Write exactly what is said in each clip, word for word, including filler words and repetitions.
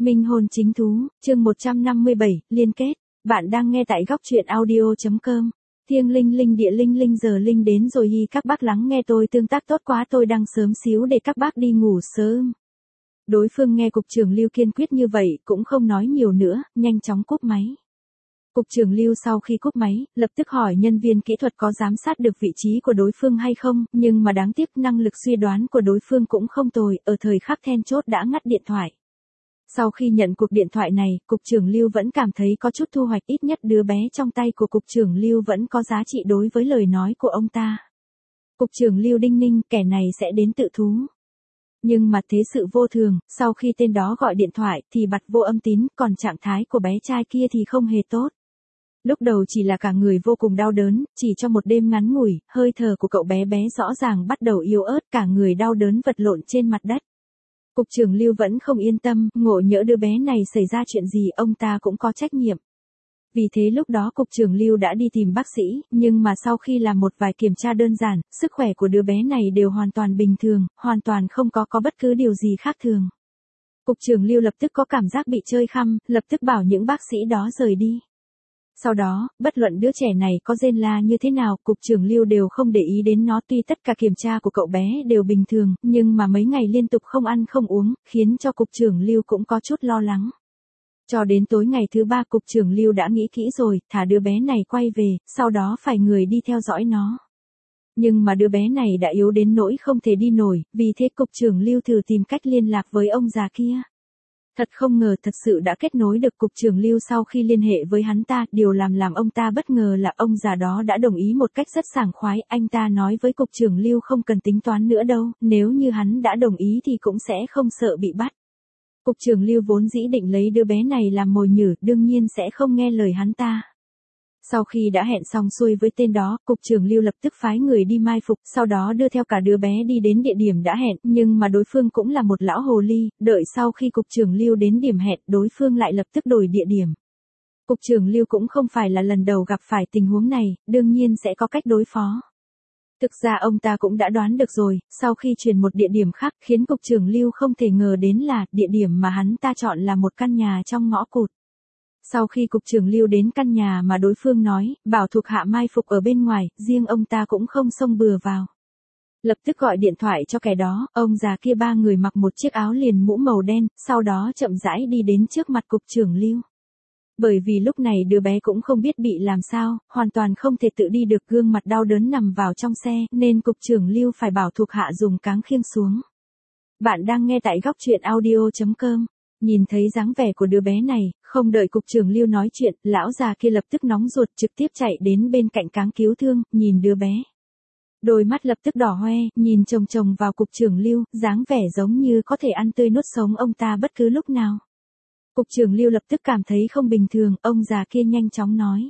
Minh hôn chính thú, chương một trăm năm mươi bảy, liên kết. Bạn đang nghe tại góc truyện audio.com. Thiêng linh linh địa linh linh giờ linh đến rồi hi các bác lắng nghe tôi tương tác tốt quá tôi đang sớm xíu để các bác đi ngủ sớm. Đối phương nghe cục trưởng Lưu kiên quyết như vậy cũng không nói nhiều nữa, nhanh chóng cúp máy. Cục trưởng Lưu sau khi cúp máy, lập tức hỏi nhân viên kỹ thuật có giám sát được vị trí của đối phương hay không, nhưng mà đáng tiếc năng lực suy đoán của đối phương cũng không tồi, ở thời khắc then chốt đã ngắt điện thoại. Sau khi nhận cuộc điện thoại này, Cục trưởng Lưu vẫn cảm thấy có chút thu hoạch, ít nhất đứa bé trong tay của Cục trưởng Lưu vẫn có giá trị đối với lời nói của ông ta. Cục trưởng Lưu đinh ninh, kẻ này sẽ đến tự thú. Nhưng mà thế sự vô thường, sau khi tên đó gọi điện thoại thì bật vô âm tín, còn trạng thái của bé trai kia thì không hề tốt. Lúc đầu chỉ là cả người vô cùng đau đớn, chỉ cho một đêm ngắn ngủi, hơi thở của cậu bé bé rõ ràng bắt đầu yếu ớt, cả người đau đớn vật lộn trên mặt đất. Cục trưởng Lưu vẫn không yên tâm, ngộ nhỡ đứa bé này xảy ra chuyện gì ông ta cũng có trách nhiệm. Vì thế lúc đó Cục trưởng Lưu đã đi tìm bác sĩ, nhưng mà sau khi làm một vài kiểm tra đơn giản, sức khỏe của đứa bé này đều hoàn toàn bình thường, hoàn toàn không có có bất cứ điều gì khác thường. Cục trưởng Lưu lập tức có cảm giác bị chơi khăm, lập tức bảo những bác sĩ đó rời đi. Sau đó, bất luận đứa trẻ này có rên la như thế nào, Cục trưởng Lưu đều không để ý đến nó, tuy tất cả kiểm tra của cậu bé đều bình thường, nhưng mà mấy ngày liên tục không ăn không uống, khiến cho Cục trưởng Lưu cũng có chút lo lắng. Cho đến tối ngày thứ ba Cục trưởng Lưu đã nghĩ kỹ rồi, thả đứa bé này quay về, sau đó phải người đi theo dõi nó. Nhưng mà đứa bé này đã yếu đến nỗi không thể đi nổi, vì thế Cục trưởng Lưu thử tìm cách liên lạc với ông già kia. Thật không ngờ thật sự đã kết nối được Cục trưởng Lưu. Sau khi liên hệ với hắn ta, điều làm làm ông ta bất ngờ là ông già đó đã đồng ý một cách rất sảng khoái, anh ta nói với Cục trưởng Lưu không cần tính toán nữa đâu, nếu như hắn đã đồng ý thì cũng sẽ không sợ bị bắt. Cục trưởng Lưu vốn dĩ định lấy đứa bé này làm mồi nhử, đương nhiên sẽ không nghe lời hắn ta. Sau khi đã hẹn xong xuôi với tên đó, Cục trưởng Lưu lập tức phái người đi mai phục, sau đó đưa theo cả đứa bé đi đến địa điểm đã hẹn, nhưng mà đối phương cũng là một lão hồ ly, đợi sau khi Cục trưởng Lưu đến điểm hẹn, đối phương lại lập tức đổi địa điểm. Cục trưởng Lưu cũng không phải là lần đầu gặp phải tình huống này, đương nhiên sẽ có cách đối phó. Thực ra ông ta cũng đã đoán được rồi, sau khi chuyển một địa điểm khác khiến Cục trưởng Lưu không thể ngờ đến là địa điểm mà hắn ta chọn là một căn nhà trong ngõ cụt. Sau khi Cục trưởng Lưu đến căn nhà mà đối phương nói, bảo thuộc hạ mai phục ở bên ngoài, riêng ông ta cũng không xông bừa vào. Lập tức gọi điện thoại cho kẻ đó, ông già kia ba người mặc một chiếc áo liền mũ màu đen, sau đó chậm rãi đi đến trước mặt Cục trưởng Lưu. Bởi vì lúc này đứa bé cũng không biết bị làm sao, hoàn toàn không thể tự đi được, gương mặt đau đớn nằm vào trong xe, nên Cục trưởng Lưu phải bảo thuộc hạ dùng cáng khiêng xuống. Bạn đang nghe tại góc truyện audio.com. Nhìn thấy dáng vẻ của đứa bé này, không đợi Cục trưởng Lưu nói chuyện, lão già kia lập tức nóng ruột trực tiếp chạy đến bên cạnh cáng cứu thương, nhìn đứa bé. Đôi mắt lập tức đỏ hoe, nhìn chồng chồng vào Cục trưởng Lưu, dáng vẻ giống như có thể ăn tươi nuốt sống ông ta bất cứ lúc nào. Cục trưởng Lưu lập tức cảm thấy không bình thường, ông già kia nhanh chóng nói.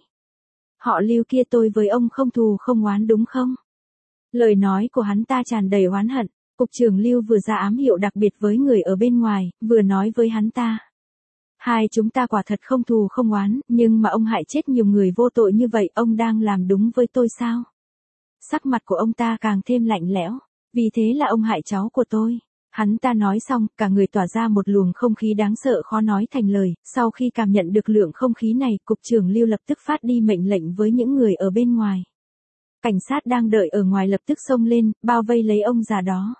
Họ Lưu kia tôi với ông không thù không oán đúng không? Lời nói của hắn ta tràn đầy oán hận. Cục trưởng Lưu vừa ra ám hiệu đặc biệt với người ở bên ngoài, vừa nói với hắn ta. Hai chúng ta quả thật không thù không oán, nhưng mà ông hại chết nhiều người vô tội như vậy, ông đang làm đúng với tôi sao? Sắc mặt của ông ta càng thêm lạnh lẽo, vì thế là ông hại cháu của tôi. Hắn ta nói xong, cả người tỏa ra một luồng không khí đáng sợ khó nói thành lời, sau khi cảm nhận được lượng không khí này, Cục trưởng Lưu lập tức phát đi mệnh lệnh với những người ở bên ngoài. Cảnh sát đang đợi ở ngoài lập tức xông lên, bao vây lấy ông già đó.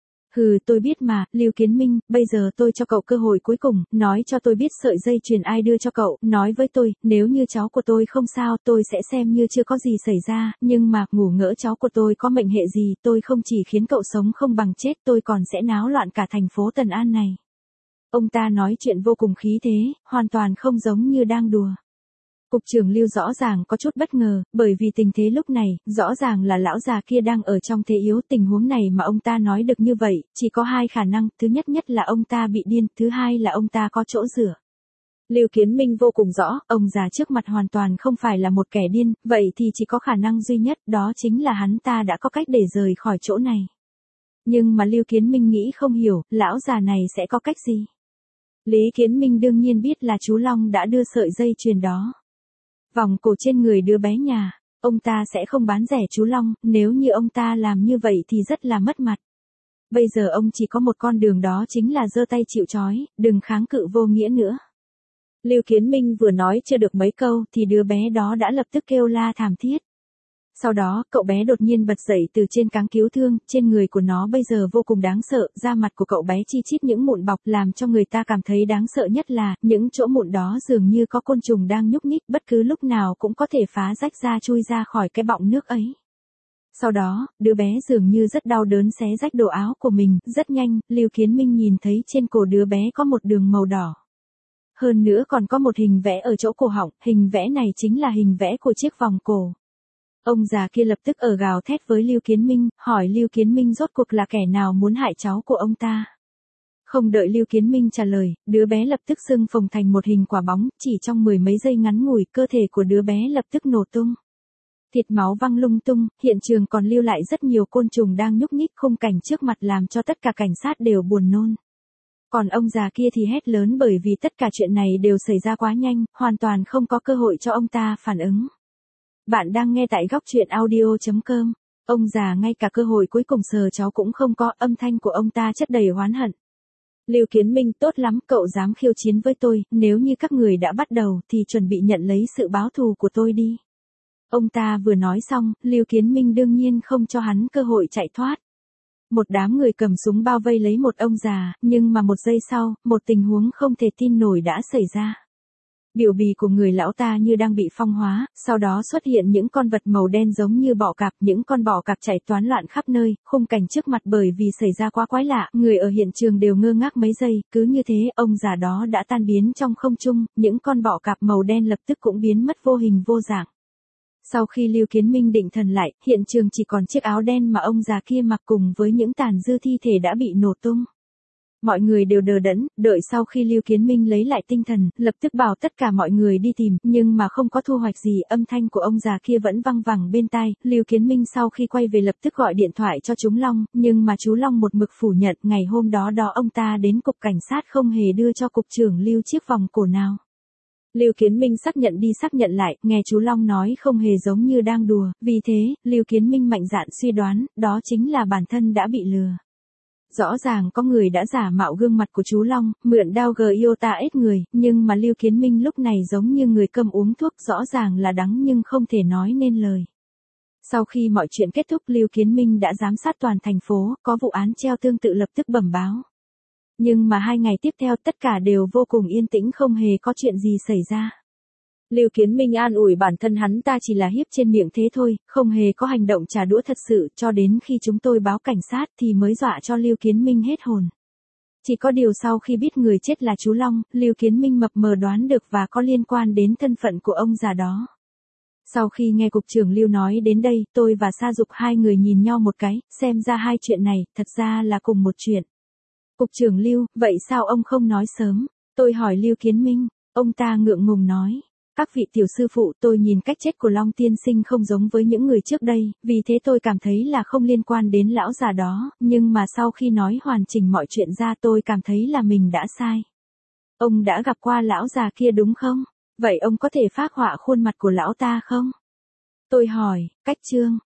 Hừ, tôi biết mà, Lưu Kiến Minh, bây giờ tôi cho cậu cơ hội cuối cùng, nói cho tôi biết sợi dây chuyền ai đưa cho cậu, nói với tôi, nếu như cháu của tôi không sao, tôi sẽ xem như chưa có gì xảy ra, nhưng mà, ngủ ngỡ cháu của tôi có mệnh hệ gì, tôi không chỉ khiến cậu sống không bằng chết, tôi còn sẽ náo loạn cả thành phố Tần An này. Ông ta nói chuyện vô cùng khí thế, hoàn toàn không giống như đang đùa. Cục trưởng Lưu rõ ràng có chút bất ngờ, bởi vì tình thế lúc này, rõ ràng là lão già kia đang ở trong thế yếu, tình huống này mà ông ta nói được như vậy, chỉ có hai khả năng, thứ nhất nhất là ông ta bị điên, thứ hai là ông ta có chỗ dựa. Lưu Kiến Minh vô cùng rõ, ông già trước mặt hoàn toàn không phải là một kẻ điên, vậy thì chỉ có khả năng duy nhất, đó chính là hắn ta đã có cách để rời khỏi chỗ này. Nhưng mà Lưu Kiến Minh nghĩ không hiểu, lão già này sẽ có cách gì? Lý Kiến Minh đương nhiên biết là chú Long đã đưa sợi dây chuyền đó. Vòng cổ trên người đứa bé nhà, ông ta sẽ không bán rẻ chú Long, nếu như ông ta làm như vậy thì rất là mất mặt. Bây giờ ông chỉ có một con đường, đó chính là giơ tay chịu trói, đừng kháng cự vô nghĩa nữa. Lưu Kiến Minh vừa nói chưa được mấy câu thì đứa bé đó đã lập tức kêu la thảm thiết. Sau đó, cậu bé đột nhiên bật dậy từ trên cáng cứu thương, trên người của nó bây giờ vô cùng đáng sợ, da mặt của cậu bé chi chít những mụn bọc, làm cho người ta cảm thấy đáng sợ nhất là, những chỗ mụn đó dường như có côn trùng đang nhúc nhích, bất cứ lúc nào cũng có thể phá rách ra chui ra khỏi cái bọng nước ấy. Sau đó, đứa bé dường như rất đau đớn xé rách đồ áo của mình, rất nhanh, Lưu Kiến Minh nhìn thấy trên cổ đứa bé có một đường màu đỏ. Hơn nữa còn có một hình vẽ ở chỗ cổ họng, hình vẽ này chính là hình vẽ của chiếc vòng cổ. Ông già kia lập tức ở gào thét với Lưu Kiến Minh, hỏi Lưu Kiến Minh rốt cuộc là kẻ nào muốn hại cháu của ông ta. Không đợi Lưu Kiến Minh trả lời, đứa bé lập tức sưng phồng thành một hình quả bóng, chỉ trong mười mấy giây ngắn ngủi, cơ thể của đứa bé lập tức nổ tung. Thịt máu văng lung tung, hiện trường còn lưu lại rất nhiều côn trùng đang nhúc nhích, khung cảnh trước mặt làm cho tất cả cảnh sát đều buồn nôn. Còn ông già kia thì hét lớn bởi vì tất cả chuyện này đều xảy ra quá nhanh, hoàn toàn không có cơ hội cho ông ta phản ứng. Bạn đang nghe tại góc truyện audio chấm com. Ông già ngay cả cơ hội cuối cùng sờ cháu cũng không có, âm thanh của ông ta chất đầy oán hận. Lưu Kiến Minh, tốt lắm, cậu dám khiêu chiến với tôi, nếu như các người đã bắt đầu thì chuẩn bị nhận lấy sự báo thù của tôi đi. Ông ta vừa nói xong, Lưu Kiến Minh đương nhiên không cho hắn cơ hội chạy thoát. Một đám người cầm súng bao vây lấy một ông già, nhưng mà một giây sau, một tình huống không thể tin nổi đã xảy ra. Biểu bì của người lão ta như đang bị phong hóa, sau đó xuất hiện những con vật màu đen giống như bọ cạp, những con bọ cạp chạy toán loạn khắp nơi, khung cảnh trước mặt bởi vì xảy ra quá quái lạ, người ở hiện trường đều ngơ ngác mấy giây, cứ như thế, ông già đó đã tan biến trong không trung, những con bọ cạp màu đen lập tức cũng biến mất vô hình vô dạng. Sau khi Lưu Kiến Minh định thần lại, hiện trường chỉ còn chiếc áo đen mà ông già kia mặc cùng với những tàn dư thi thể đã bị nổ tung. Mọi người đều đờ đẫn, đợi sau khi Lưu Kiến Minh lấy lại tinh thần, lập tức bảo tất cả mọi người đi tìm, nhưng mà không có thu hoạch gì, âm thanh của ông già kia vẫn văng vẳng bên tai. Lưu Kiến Minh sau khi quay về lập tức gọi điện thoại cho chú Long, nhưng mà chú Long một mực phủ nhận, ngày hôm đó đó ông ta đến cục cảnh sát không hề đưa cho cục trưởng Lưu chiếc vòng cổ nào. Lưu Kiến Minh xác nhận đi xác nhận lại, nghe chú Long nói không hề giống như đang đùa, vì thế, Lưu Kiến Minh mạnh dạn suy đoán, đó chính là bản thân đã bị lừa. Rõ ràng có người đã giả mạo gương mặt của chú Long, mượn đao gờ iota ết người, nhưng mà Lưu Kiến Minh lúc này giống như người câm uống thuốc, rõ ràng là đắng nhưng không thể nói nên lời. Sau khi mọi chuyện kết thúc, Lưu Kiến Minh đã giám sát toàn thành phố, có vụ án treo tương tự lập tức bẩm báo. Nhưng mà hai ngày tiếp theo tất cả đều vô cùng yên tĩnh, không hề có chuyện gì xảy ra. Lưu Kiến Minh an ủi bản thân hắn ta chỉ là hiếp trên miệng thế thôi, không hề có hành động trả đũa thật sự, cho đến khi chúng tôi báo cảnh sát thì mới dọa cho Lưu Kiến Minh hết hồn. Chỉ có điều sau khi biết người chết là chú Long, Lưu Kiến Minh mập mờ đoán được và có liên quan đến thân phận của ông già đó. Sau khi nghe cục trưởng Lưu nói đến đây, tôi và Sa Dục hai người nhìn nhau một cái, xem ra hai chuyện này, thật ra là cùng một chuyện. Cục trưởng Lưu, vậy sao ông không nói sớm? Tôi hỏi Lưu Kiến Minh, ông ta ngượng ngùng nói. Các vị tiểu sư phụ, tôi nhìn cách chết của Long tiên sinh không giống với những người trước đây, vì thế tôi cảm thấy là không liên quan đến lão già đó, nhưng mà sau khi nói hoàn chỉnh mọi chuyện ra tôi cảm thấy là mình đã sai. Ông đã gặp qua lão già kia đúng không? Vậy ông có thể phác họa khuôn mặt của lão ta không? Tôi hỏi, cách chương.